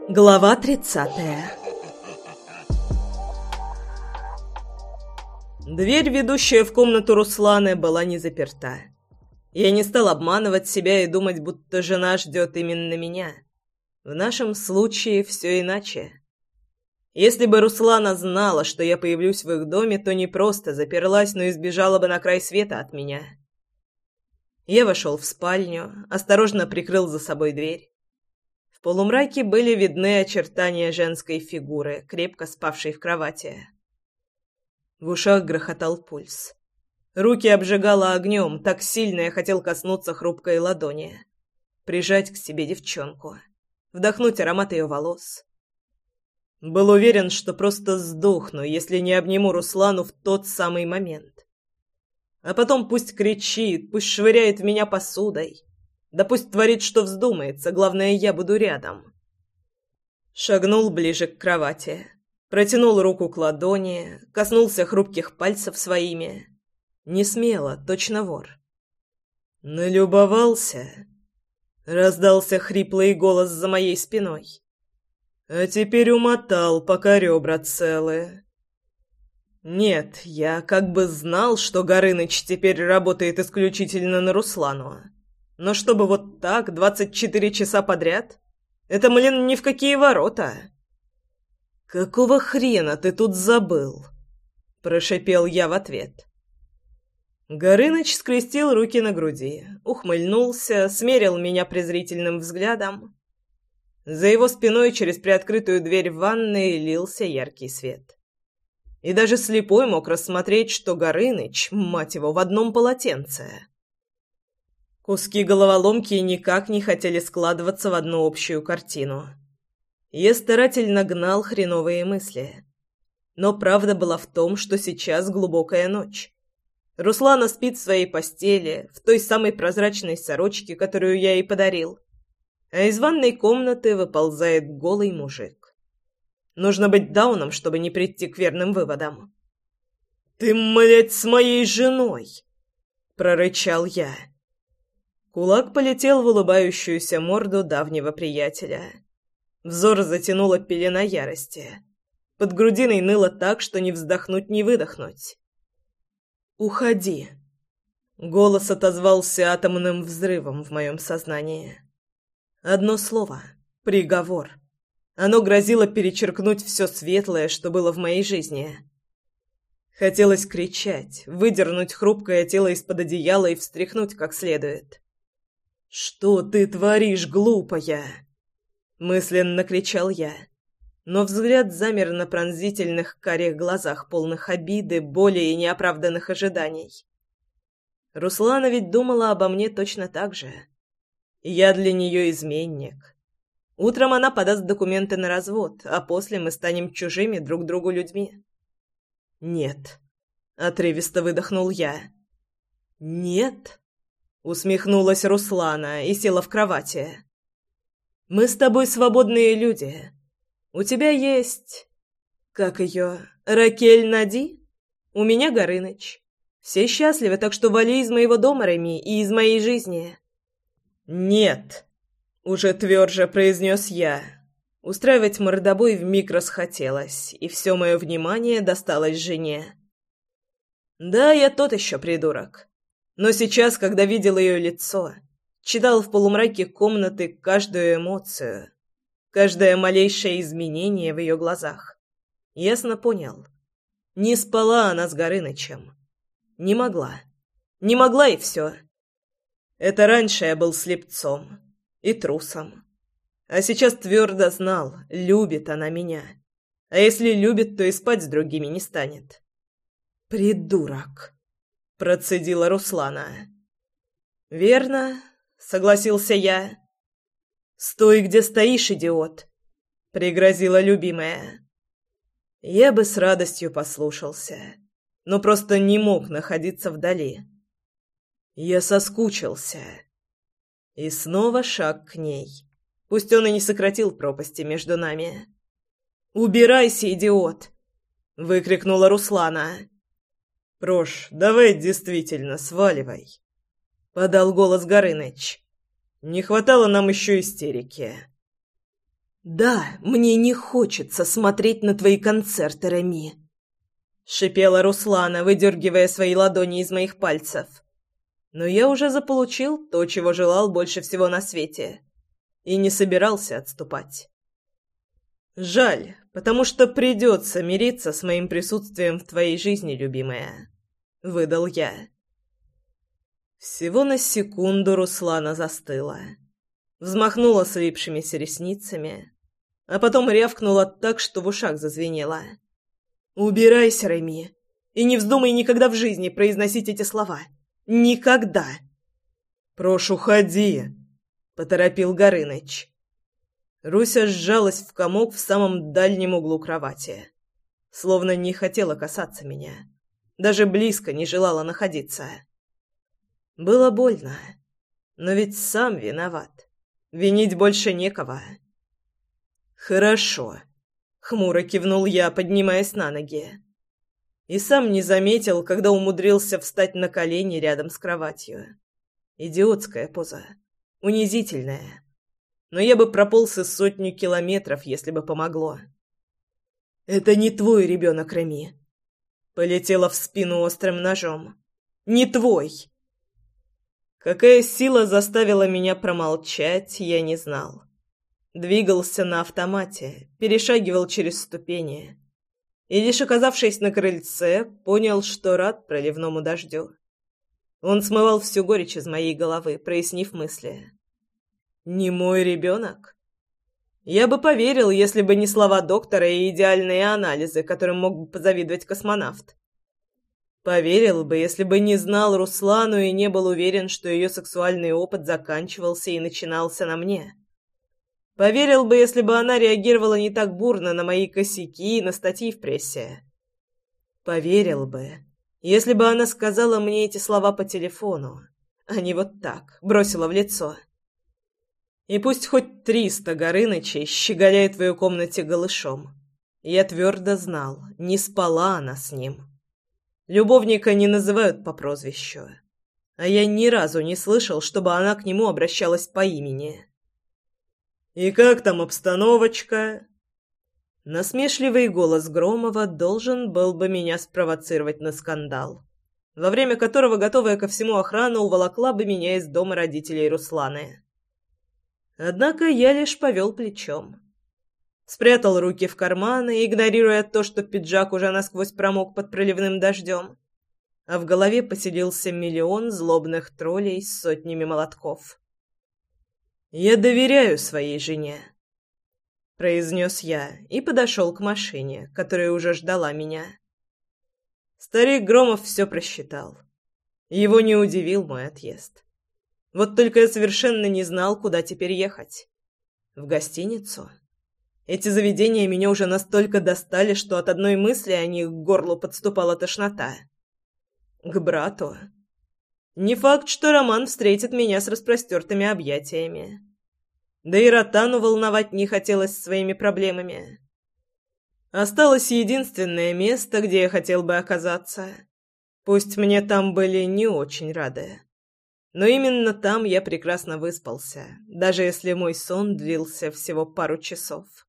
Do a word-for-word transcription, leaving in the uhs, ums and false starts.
Глава тридцатая. Дверь, ведущая в комнату Русланы, была не заперта. Я не стал обманывать себя и думать, будто жена ждет именно меня. В нашем случае все иначе. Если бы Руслана знала, что я появлюсь в их доме, то не просто заперлась, но и сбежала бы на край света от меня. Я вошел в спальню, осторожно прикрыл за собой дверь. В полумраке были видны очертания женской фигуры, крепко спавшей в кровати. В ушах грохотал пульс. Руки обжигало огнем, так сильно я хотел коснуться хрупкой ладони. Прижать к себе девчонку. Вдохнуть аромат ее волос. Был уверен, что просто сдохну, если не обниму Руслану в тот самый момент. А потом пусть кричит, пусть швыряет в меня посудой. Да пусть творит, что вздумается, главное, я буду рядом. Шагнул ближе к кровати. Протянул руку к ладони, коснулся хрупких пальцев своими. Не смело, точно вор. «Налюбовался?» — раздался хриплый голос за моей спиной. «А теперь умотал, пока ребра целы». Нет, я как бы знал, что Горыныч теперь работает исключительно на Руслану. Но чтобы вот так, двадцать четыре часа подряд? Это, блин, ни в какие ворота. «Какого хрена ты тут забыл?» – прошипел я в ответ. Горыныч скрестил руки на груди, ухмыльнулся, смерил меня презрительным взглядом. За его спиной через приоткрытую дверь в ванной лился яркий свет. И даже слепой мог рассмотреть, что Горыныч, мать его, в одном полотенце. Куски головоломки никак не хотели складываться в одну общую картину. Я старательно гнал хреновые мысли. Но правда была в том, что сейчас глубокая ночь. Руслана спит в своей постели, в той самой прозрачной сорочке, которую я ей подарил. А из ванной комнаты выползает голый мужик. Нужно быть дауном, чтобы не прийти к верным выводам. «Ты, млядь, с моей женой!» — прорычал я. Кулак полетел в улыбающуюся морду давнего приятеля. Взор затянула пелена ярости. Под грудиной ныло так, что не вздохнуть, не выдохнуть. «Уходи!» Голос отозвался атомным взрывом в моем сознании. Одно слово — приговор. Оно грозило перечеркнуть все светлое, что было в моей жизни. Хотелось кричать, выдернуть хрупкое тело из-под одеяла и встряхнуть как следует. «Что ты творишь, глупая?» — мысленно кричал я. Но взгляд замер на пронзительных карих глазах, полных обиды, боли и неоправданных ожиданий. Руслана ведь думала обо мне точно так же. Я для нее изменник. Утром она подаст документы на развод, а после мы станем чужими друг другу людьми. «Нет», — отрывисто выдохнул я. «Нет?» — усмехнулась Руслана и села в кровати. «Мы с тобой свободные люди. У тебя есть... Как ее? Ракель Нади? У меня Горыныч. Все счастливы, так что вали из моего дома, Реми, и из моей жизни». «Нет», — уже тверже произнес я. Устраивать мордобой вмиг расхотелось, и все мое внимание досталось жене. Да, я тот еще придурок. Но сейчас, когда видел ее лицо, читал в полумраке комнаты каждую эмоцию, каждое малейшее изменение в ее глазах, ясно понял. Не спала она с Горынычем. Не могла. Не могла, и все. Это раньше я был слепцом и трусом. А сейчас твердо знал, любит она меня. А если любит, то и спать с другими не станет. «Придурок!» — процедила Руслана. «Верно», — согласился я. «Стой, где стоишь, идиот!» — пригрозила любимая. Я бы с радостью послушался, но просто не мог находиться вдали. Я соскучился. И снова шаг к ней. Пусть он и не сократил пропасти между нами. «Убирайся, идиот!» — выкрикнула Руслана. «Прош, давай действительно сваливай», — подал голос Горыныч. «Не хватало нам еще истерики». «Да, мне не хочется смотреть на твои концерты, Реми», — шипела Руслана, выдергивая свои ладони из моих пальцев. Но я уже заполучил то, чего желал больше всего на свете, и не собирался отступать. «Жаль, потому что придется мириться с моим присутствием в твоей жизни, любимая», — выдал я. Всего на секунду Руслана застыла, взмахнула слипшимися ресницами, а потом рявкнула так, что в ушах зазвенело. «Убирайся, Реми, и не вздумай никогда в жизни произносить эти слова. Никогда!» «Прошу, ходи!» — поторопил Горыныч. Руся сжалась в комок в самом дальнем углу кровати, словно не хотела касаться меня, даже близко не желала находиться. Было больно, но ведь сам виноват. Винить больше некого. «Хорошо», — хмуро кивнул я, поднимаясь на ноги. И сам не заметил, когда умудрился встать на колени рядом с кроватью. Идиотская поза. Унизительная. Но я бы прополз и сотню километров, если бы помогло. «Это не твой ребенок, Реми», — полетела в спину острым ножом. «Не твой». Какая сила заставила меня промолчать, я не знал. Двигался на автомате, перешагивал через ступени. И лишь оказавшись на крыльце, понял, что рад проливному дождю. Он смывал всю горечь из моей головы, прояснив мысли. «Не мой ребенок?» Я бы поверил, если бы не слова доктора и идеальные анализы, которым мог бы позавидовать космонавт. Поверил бы, если бы не знал Руслану и не был уверен, что ее сексуальный опыт заканчивался и начинался на мне. Поверил бы, если бы она реагировала не так бурно на мои косяки и на статьи в прессе. Поверил бы, если бы она сказала мне эти слова по телефону, а не вот так, бросила в лицо. И пусть хоть триста Горынычей щеголяет в ее комнате голышом. Я твердо знал, не спала она с ним. Любовника не называют по прозвищу, а я ни разу не слышал, чтобы она к нему обращалась по имени. «И как там обстановочка?» Насмешливый голос Громова должен был бы меня спровоцировать на скандал, во время которого готовая ко всему охрана уволокла бы меня из дома родителей Русланы. Однако я лишь повел плечом. Спрятал руки в карманы, игнорируя то, что пиджак уже насквозь промок под проливным дождем, а в голове поселился миллион злобных троллей с сотнями молотков. «Я доверяю своей жене», — произнес я и подошел к машине, которая уже ждала меня. Старик Громов все просчитал. Его не удивил мой отъезд. Вот только я совершенно не знал, куда теперь ехать. В гостиницу? Эти заведения меня уже настолько достали, что от одной мысли о них к горлу подступала тошнота. К брату? Не факт, что Роман встретит меня с распростертыми объятиями. Да и Ротану волновать не хотелось своими проблемами. Осталось единственное место, где я хотел бы оказаться. Пусть мне там были не очень рады. Но именно там я прекрасно выспался, даже если мой сон длился всего пару часов.